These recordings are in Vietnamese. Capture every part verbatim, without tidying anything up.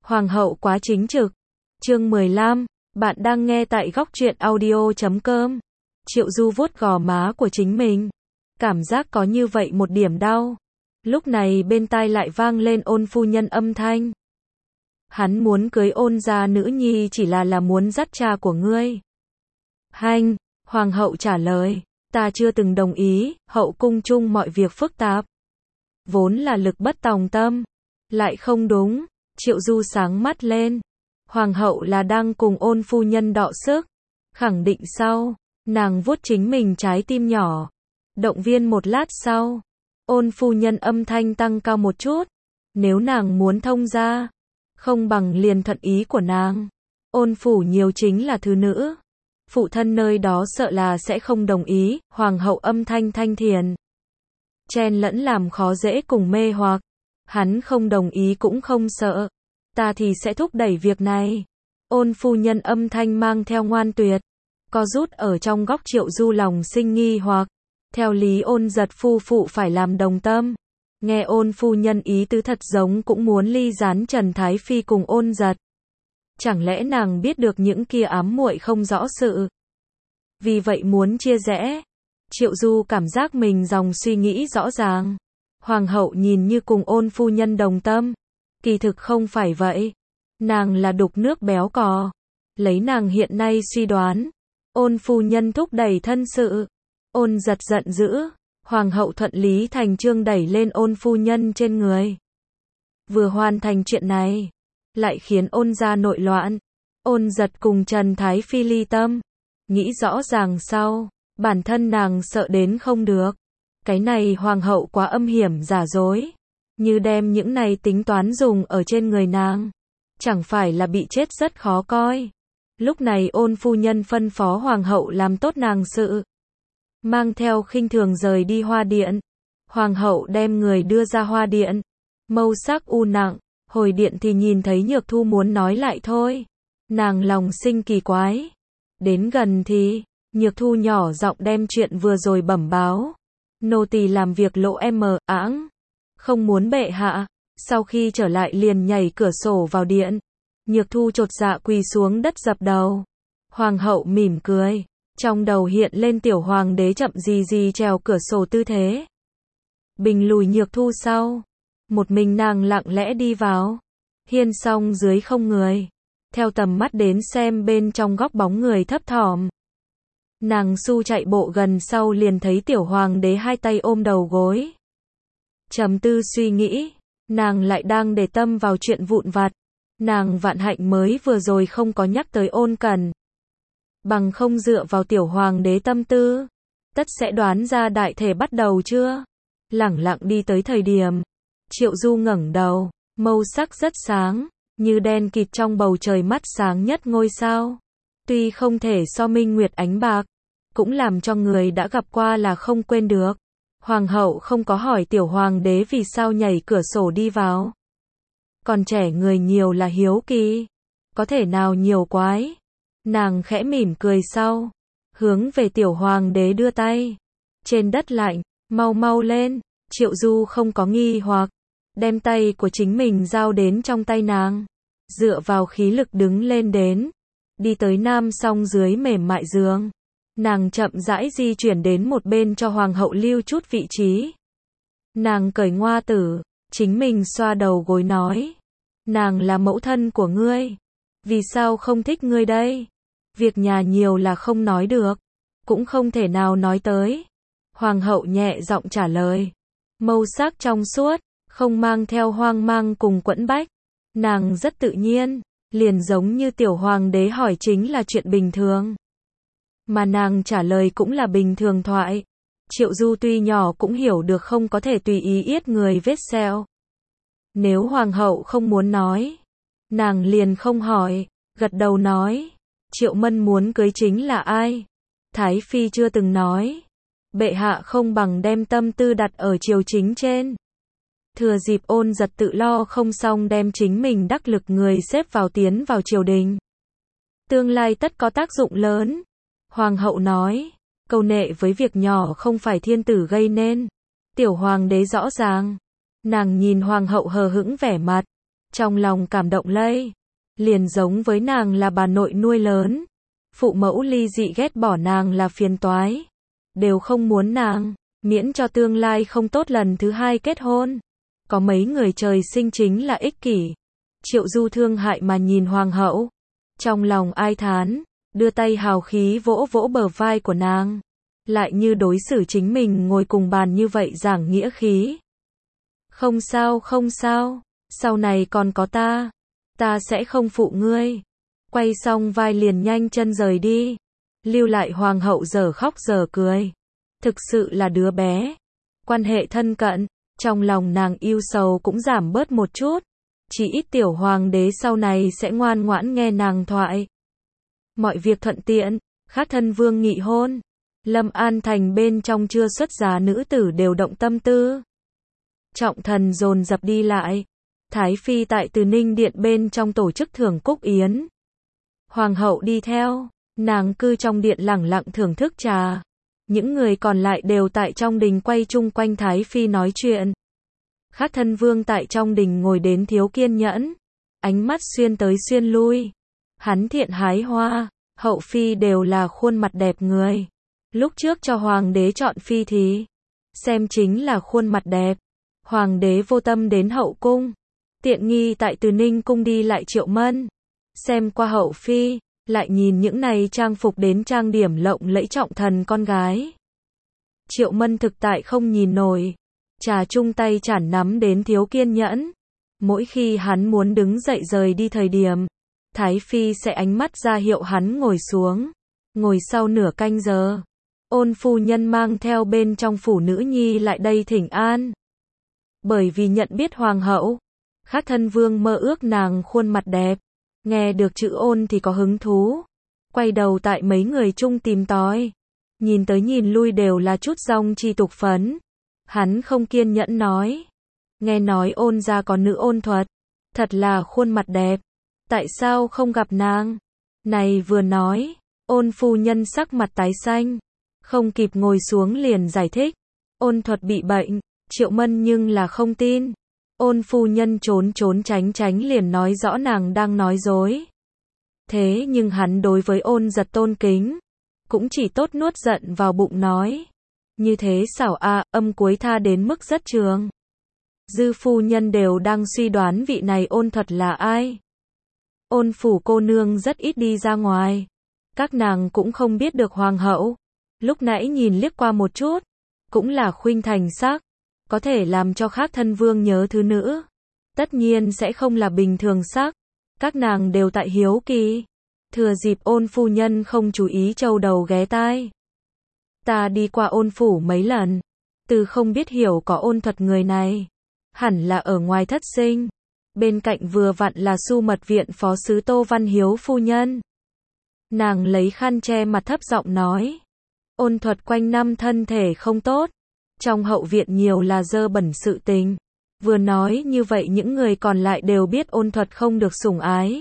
Hoàng hậu quá chính trực. Chương mười lăm, bạn đang nghe tại góc truyện audio chấm com. Triệu Du vuốt gò má của chính mình. Cảm giác có như vậy một điểm đau. Lúc này bên tai lại vang lên Ôn phu nhân âm thanh. Hắn muốn cưới Ôn gia nữ nhi chỉ là là muốn dắt cha của ngươi. Hanh, Hoàng hậu trả lời. Ta chưa từng đồng ý, hậu cung chung mọi việc phức tạp. Vốn là lực bất tòng tâm. Lại không đúng. Triệu Du sáng mắt lên. Hoàng hậu là đang cùng Ôn phu nhân đọ sức. Khẳng định sau. Nàng vuốt chính mình trái tim nhỏ. Động viên một lát sau. Ôn phu nhân âm thanh tăng cao một chút. Nếu nàng muốn thông ra. Không bằng liền thuận ý của nàng. Ôn phủ nhiều chính là thứ nữ. Phụ thân nơi đó sợ là sẽ không đồng ý. Hoàng hậu âm thanh thanh thiền. Chen lẫn làm khó dễ cùng mê hoặc. Hắn không đồng ý cũng không sợ. Ta thì sẽ thúc đẩy việc này. Ôn phu nhân âm thanh mang theo ngoan tuyệt. Co rút ở trong góc Triệu Du lòng sinh nghi hoặc. Theo lý Ôn giật phu phụ phải làm đồng tâm. Nghe Ôn phu nhân ý tứ thật giống cũng muốn ly gián Trần Thái Phi cùng Ôn giật. Chẳng lẽ nàng biết được những kia ám muội không rõ sự. Vì vậy muốn chia rẽ. Triệu Du cảm giác mình dòng suy nghĩ rõ ràng. Hoàng hậu nhìn như cùng Ôn phu nhân đồng tâm. Kỳ thực không phải vậy. Nàng là đục nước béo cò. Lấy nàng hiện nay suy đoán. Ôn phu nhân thúc đẩy thân sự. Ôn giật giận dữ. Hoàng hậu thuận lý thành chương đẩy lên Ôn phu nhân trên người. Vừa hoàn thành chuyện này. Lại khiến Ôn gia nội loạn. Ôn giật cùng Trần Thái Phi ly tâm. Nghĩ rõ ràng sau. Bản thân nàng sợ đến không được. Cái này hoàng hậu quá âm hiểm giả dối. Như đem những này tính toán dùng ở trên người nàng. Chẳng phải là bị chết rất khó coi. Lúc này Ôn phu nhân phân phó hoàng hậu làm tốt nàng sự. Mang theo khinh thường rời đi hoa điện. Hoàng hậu đem người đưa ra hoa điện. Mâu sắc u nặng. Hồi điện thì nhìn thấy Nhược Thu muốn nói lại thôi. Nàng lòng sinh kỳ quái. Đến gần thì, Nhược Thu nhỏ giọng đem chuyện vừa rồi bẩm báo. Nô tỳ làm việc lộ em mờ áng. Không muốn bệ hạ. Sau khi trở lại liền nhảy cửa sổ vào điện. Nhược Thu chột dạ quỳ xuống đất dập đầu. Hoàng hậu mỉm cười. Trong đầu hiện lên tiểu hoàng đế chậm gì gì trèo cửa sổ tư thế. Bình lùi Nhược Thu sau. Một mình nàng lặng lẽ đi vào. Hiên song dưới không người. Theo tầm mắt đến xem bên trong góc bóng người thấp thỏm. Nàng su chạy bộ gần sau liền thấy tiểu hoàng đế hai tay ôm đầu gối. Trầm tư suy nghĩ. Nàng lại đang để tâm vào chuyện vụn vặt. Nàng vạn hạnh mới vừa rồi không có nhắc tới Ôn Cẩn. Bằng không dựa vào tiểu hoàng đế tâm tư. Tất sẽ đoán ra đại thể bắt đầu chưa. Lẳng lặng đi tới thời điểm. Triệu Du ngẩng đầu. Mâu sắc rất sáng. Như đen kịt trong bầu trời mắt sáng nhất ngôi sao. Tuy không thể so minh nguyệt ánh bạc. Cũng làm cho người đã gặp qua là không quên được. Hoàng hậu không có hỏi tiểu hoàng đế vì sao nhảy cửa sổ đi vào. Còn trẻ người nhiều là hiếu kỳ. Có thể nào nhiều quái. Nàng khẽ mỉm cười sau. Hướng về tiểu hoàng đế đưa tay. Trên đất lạnh, mau mau lên. Triệu Du không có nghi hoặc. Đem tay của chính mình giao đến trong tay nàng. Dựa vào khí lực đứng lên đến. Đi tới nam song dưới mềm mại giường. Nàng chậm rãi di chuyển đến một bên cho hoàng hậu lưu chút vị trí. Nàng cởi ngoa tử. Chính mình xoa đầu gối nói. Nàng là mẫu thân của ngươi. Vì sao không thích ngươi đây? Việc nhà nhiều là không nói được. Cũng không thể nào nói tới. Hoàng hậu nhẹ giọng trả lời. Mâu sắc trong suốt. Không mang theo hoang mang cùng quẫn bách. Nàng rất tự nhiên. Liền giống như tiểu hoàng đế hỏi chính là chuyện bình thường. Mà nàng trả lời cũng là bình thường thoại. Triệu Du tuy nhỏ cũng hiểu được không có thể tùy ý yết người vết sẹo. Nếu hoàng hậu không muốn nói. Nàng liền không hỏi. Gật đầu nói. Triệu Mân muốn cưới chính là ai? Thái Phi chưa từng nói. Bệ hạ không bằng đem tâm tư đặt ở triều chính trên. Thừa dịp Ôn giật tự lo không xong đem chính mình đắc lực người xếp vào tiến vào triều đình. Tương lai tất có tác dụng lớn. Hoàng hậu nói. Câu nệ với việc nhỏ không phải thiên tử gây nên. Tiểu hoàng đế rõ ràng. Nàng nhìn hoàng hậu hờ hững vẻ mặt. trong lòng cảm động lây. Liền giống với nàng là bà nội nuôi lớn. Phụ mẫu ly dị ghét bỏ nàng là phiền toái. Đều không muốn nàng, miễn cho tương lai không tốt lần thứ hai kết hôn. Có mấy người trời sinh chính là ích kỷ. Triệu Du thương hại mà nhìn hoàng hậu. Trong lòng ai thán, đưa tay hào khí vỗ vỗ bờ vai của nàng. Lại như đối xử chính mình ngồi cùng bàn như vậy giảng nghĩa khí. Không sao không sao, sau này còn có ta. Ta sẽ không phụ ngươi. Quay xong vai liền nhanh chân rời đi. Lưu lại hoàng hậu giờ khóc giờ cười. Thực sự là đứa bé. Quan hệ thân cận, trong lòng nàng yêu sầu cũng giảm bớt một chút. Chỉ ít tiểu hoàng đế sau này sẽ ngoan ngoãn nghe nàng thoại. Mọi việc thuận tiện, Khắc Thân Vương nghị hôn. Lâm An Thành bên trong chưa xuất giá nữ tử đều động tâm tư. Trọng thần dồn dập đi lại. Thái Phi tại Từ Ninh Điện bên trong tổ chức thưởng cúc yến. Hoàng hậu đi theo, nàng cư trong điện lẳng lặng thưởng thức trà. Những người còn lại đều tại trong đình quay chung quanh Thái Phi nói chuyện. Khắc Thân Vương tại trong đình ngồi đến thiếu kiên nhẫn. Ánh mắt xuyên tới xuyên lui. Hắn thiện hái hoa, hậu phi đều là khuôn mặt đẹp người. Lúc trước cho hoàng đế chọn phi thì xem chính là khuôn mặt đẹp. Hoàng đế vô tâm đến hậu cung. Tiện nghi tại Từ Ninh cung đi lại Triệu Mân. Xem qua hậu phi, lại nhìn những này trang phục đến trang điểm lộng lẫy trọng thần con gái. Triệu Mân thực tại không nhìn nổi. Trà chung tay chản nắm đến thiếu kiên nhẫn. Mỗi khi hắn muốn đứng dậy rời đi thời điểm, Thái Phi sẽ ánh mắt ra hiệu hắn ngồi xuống. Ngồi sau nửa canh giờ, Ôn phu nhân mang theo bên trong phủ nữ nhi lại đây thỉnh an. Bởi vì nhận biết hoàng hậu, Khắc Thân Vương mơ ước nàng khuôn mặt đẹp. Nghe được chữ ôn thì có hứng thú. Quay đầu tại mấy người chung tìm tòi. Nhìn tới nhìn lui đều là chút dong chi tục phấn. Hắn không kiên nhẫn nói. Nghe nói ôn gia có nữ ôn thuật. Thật là khuôn mặt đẹp. Tại sao không gặp nàng? Này vừa nói, ôn phu nhân sắc mặt tái xanh. Không kịp ngồi xuống liền giải thích. Ôn thuật bị bệnh, Triệu Mân nhưng là không tin. Ôn phu nhân trốn trốn tránh tránh liền nói rõ nàng đang nói dối. Thế nhưng hắn đối với ôn giật tôn kính. Cũng chỉ tốt nuốt giận vào bụng nói. Như thế xảo a, âm cuối tha đến mức rất trường. Dư phu nhân đều đang suy đoán vị này ôn thuật là ai. Ôn phủ cô nương rất ít đi ra ngoài. Các nàng cũng không biết được hoàng hậu. Lúc nãy nhìn liếc qua một chút. Cũng là khuynh thành sắc. Có thể làm cho Khắc Thân Vương nhớ thứ nữ. Tất nhiên sẽ không là bình thường sắc. Các nàng đều tại hiếu kỳ. Thừa dịp ôn phu nhân không chú ý châu đầu ghé tai. Ta đi qua ôn phủ mấy lần. Từ không biết hiểu có ôn thuật người này. Hẳn là ở ngoài thất sinh. Bên cạnh vừa vặn là Su Mật Viện phó sứ Tô Văn Hiếu phu nhân. Nàng lấy khăn che mặt thấp giọng nói. Ôn thuật quanh năm thân thể không tốt. Trong hậu viện nhiều là dơ bẩn sự tình. Vừa nói như vậy những người còn lại đều biết ôn thuật không được sủng ái.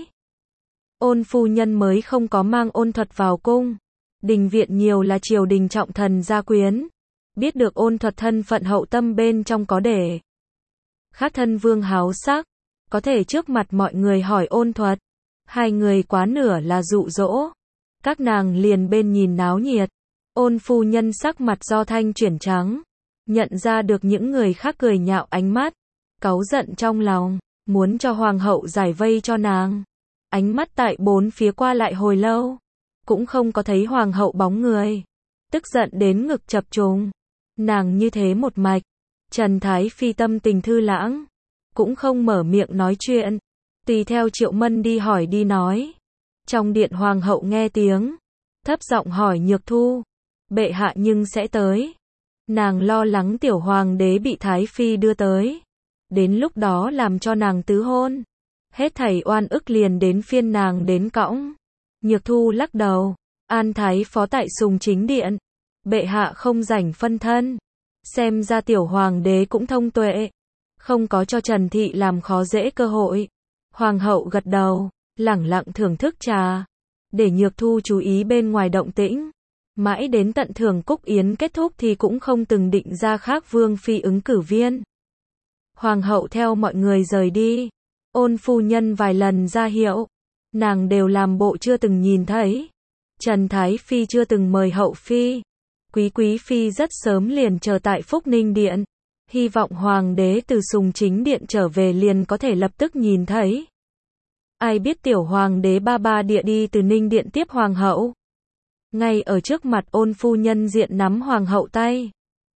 Ôn phu nhân mới không có mang ôn thuật vào cung. Đình viện nhiều là triều đình trọng thần gia quyến. Biết được ôn thuật thân phận hậu tâm bên trong có để. Khắc Thân Vương háo sắc. Có thể trước mặt mọi người hỏi ôn thuật. Hai người quá nửa là dụ dỗ. Các nàng liền bên nhìn náo nhiệt. Ôn phu nhân sắc mặt do thanh chuyển trắng. Nhận ra được những người khác cười nhạo ánh mắt. Cáu giận trong lòng. Muốn cho hoàng hậu giải vây cho nàng. Ánh mắt tại bốn phía qua lại hồi lâu. Cũng không có thấy hoàng hậu bóng người. Tức giận đến ngực chập trùng. Nàng như thế một mạch. Trần Thái Phi tâm tình thư lãng. Cũng không mở miệng nói chuyện. Tùy theo Triệu Mân đi hỏi đi nói. Trong điện hoàng hậu nghe tiếng. Thấp giọng hỏi Nhược Thu. Bệ hạ nhưng sẽ tới. Nàng lo lắng tiểu hoàng đế bị Thái Phi đưa tới. Đến lúc đó làm cho nàng tứ hôn. Hết thảy oan ức liền đến phiên nàng đến cõng. Nhược Thu lắc đầu. An Thái phó tại Sùng Chính Điện. Bệ hạ không rảnh phân thân. Xem ra tiểu hoàng đế cũng thông tuệ. Không có cho Trần Thị làm khó dễ cơ hội. Hoàng hậu gật đầu. Lẳng lặng thưởng thức trà. Để Nhược Thu chú ý bên ngoài động tĩnh. Mãi đến tận thưởng cúc yến kết thúc thì cũng không từng định ra khác vương phi ứng cử viên. Hoàng hậu theo mọi người rời đi. Ôn phu nhân vài lần ra hiệu, nàng đều làm bộ chưa từng nhìn thấy. Trần Thái Phi chưa từng mời hậu phi. Quý quý phi rất sớm liền chờ tại Phúc Ninh Điện, hy vọng hoàng đế từ Sùng Chính Điện trở về liền có thể lập tức nhìn thấy. Ai biết tiểu hoàng đế ba ba địa đi từ Ninh Điện tiếp hoàng hậu. Ngay ở trước mặt ôn phu nhân diện nắm hoàng hậu tay.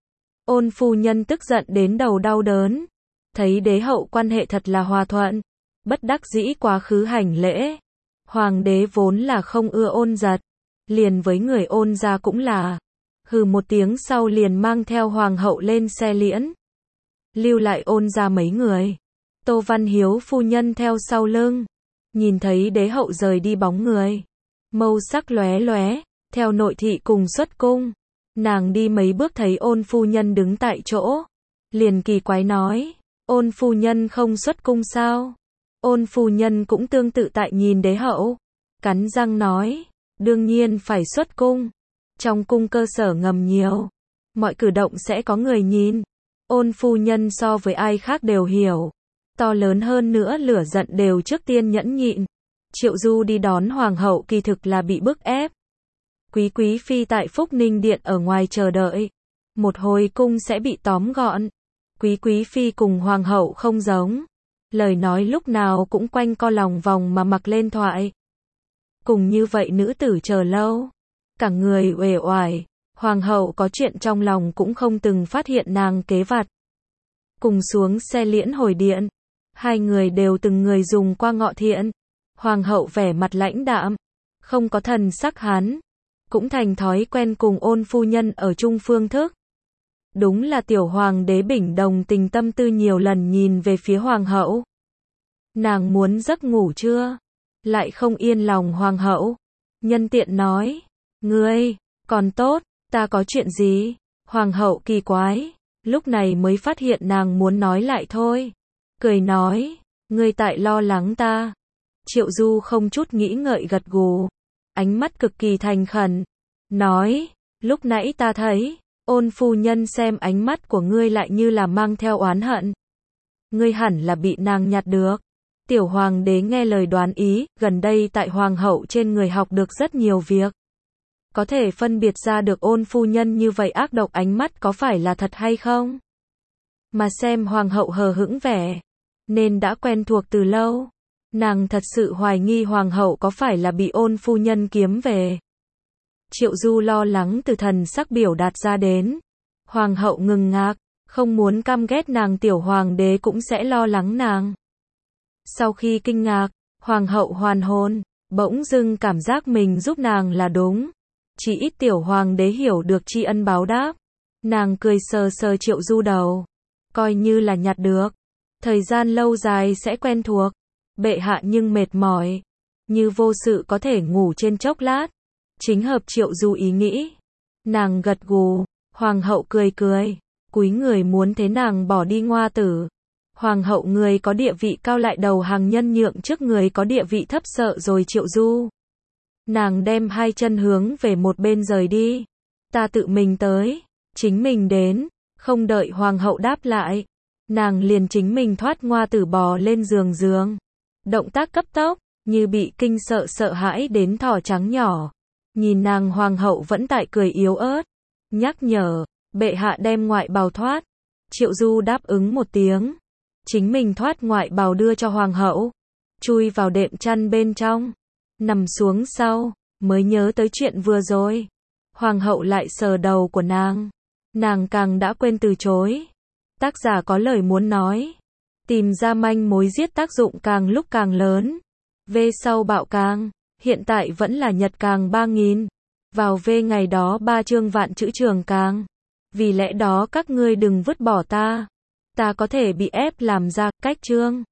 Ôn phu nhân tức giận đến đầu đau đớn. Thấy đế hậu quan hệ thật là hòa thuận. Bất đắc dĩ quá khứ hành lễ. Hoàng đế vốn là không ưa ôn giật. Liền với người ôn gia cũng là. Hừ một tiếng sau liền mang theo hoàng hậu lên xe liễn. Lưu lại ôn gia mấy người. Tô Văn Hiếu phu nhân theo sau lưng. Nhìn thấy đế hậu rời đi bóng người. Mâu sắc lóe lóe. Theo nội thị cùng xuất cung. Nàng đi mấy bước thấy ôn phu nhân đứng tại chỗ. Liền kỳ quái nói. Ôn phu nhân không xuất cung sao? Ôn phu nhân cũng tương tự tại nhìn đế hậu. Cắn răng nói. Đương nhiên phải xuất cung. Trong cung cơ sở ngầm nhiều. Mọi cử động sẽ có người nhìn. Ôn phu nhân so với ai khác đều hiểu. To lớn hơn nữa lửa giận đều trước tiên nhẫn nhịn. Triệu Du đi đón hoàng hậu kỳ thực là bị bức ép. Quý quý phi tại Phúc Ninh Điện ở ngoài chờ đợi. Một hồi cung sẽ bị tóm gọn. Quý quý phi cùng hoàng hậu không giống. Lời nói lúc nào cũng quanh co lòng vòng mà mặc lên thoại. Cùng như vậy nữ tử chờ lâu. Cả người uể oải. Hoàng hậu có chuyện trong lòng cũng không từng phát hiện nàng kế vặt. Cùng xuống xe liễn hồi điện. Hai người đều từng người dùng qua ngọ thiện. Hoàng hậu vẻ mặt lãnh đạm. Không có thần sắc hắn. Cũng thành thói quen cùng ôn phu nhân ở chung phương thức. Đúng là tiểu hoàng đế Bình đồng tình tâm tư nhiều lần nhìn về phía hoàng hậu. Nàng muốn giấc ngủ chưa? Lại không yên lòng hoàng hậu. Nhân tiện nói. Ngươi, còn tốt, ta có chuyện gì? Hoàng hậu kỳ quái. Lúc này mới phát hiện nàng muốn nói lại thôi. Cười nói. Ngươi tại lo lắng ta. Triệu Du không chút nghĩ ngợi gật gù. Ánh mắt cực kỳ thành khẩn. Nói. Lúc nãy ta thấy. Ôn phu nhân xem ánh mắt của ngươi lại như là mang theo oán hận. Ngươi hẳn là bị nàng nhặt được. Tiểu hoàng đế nghe lời đoán ý, gần đây tại hoàng hậu trên người học được rất nhiều việc. Có thể phân biệt ra được ôn phu nhân như vậy ác độc ánh mắt có phải là thật hay không? Mà xem hoàng hậu hờ hững vẻ, nên đã quen thuộc từ lâu. Nàng thật sự hoài nghi hoàng hậu có phải là bị ôn phu nhân kiếm về. Triệu Du lo lắng từ thần sắc biểu đạt ra đến. Hoàng hậu ngừng ngạc, không muốn căm ghét nàng tiểu hoàng đế cũng sẽ lo lắng nàng. Sau khi kinh ngạc, hoàng hậu hoàn hồn, bỗng dưng cảm giác mình giúp nàng là đúng. Chỉ ít tiểu hoàng đế hiểu được tri ân báo đáp. Nàng cười sờ sờ Triệu Du đầu. Coi như là nhặt được. Thời gian lâu dài sẽ quen thuộc. Bệ hạ nhưng mệt mỏi. Như vô sự có thể ngủ trên chốc lát. Chính hợp Triệu Du ý nghĩ. Nàng gật gù. Hoàng hậu cười cười. Cúi người muốn thế nàng bỏ đi ngoa tử. Hoàng hậu người có địa vị cao lại đầu hàng nhân nhượng trước người có địa vị thấp sợ rồi Triệu Du. Nàng đem hai chân hướng về một bên rời đi. Ta tự mình tới. Chính mình đến. Không đợi hoàng hậu đáp lại. Nàng liền chính mình thoát ngoa tử bò lên giường giường. Động tác cấp tốc, như bị kinh sợ sợ hãi đến thỏ trắng nhỏ. Nhìn nàng hoàng hậu vẫn tại cười yếu ớt. Nhắc nhở, bệ hạ đem ngoại bào thoát. Triệu Du đáp ứng một tiếng. Chính mình thoát ngoại bào đưa cho hoàng hậu. Chui vào đệm chăn bên trong. Nằm xuống sau, mới nhớ tới chuyện vừa rồi. Hoàng hậu lại sờ đầu của nàng. Nàng càng đã quên từ chối. Tác giả có lời muốn nói. Tìm ra manh mối giết tác dụng càng lúc càng lớn. Về sau bạo càng, hiện tại vẫn là nhật càng ba nghìn. Vào về ngày đó ba chương vạn chữ trường càng. Vì lẽ đó các ngươi đừng vứt bỏ ta. Ta có thể bị ép làm ra cách chương.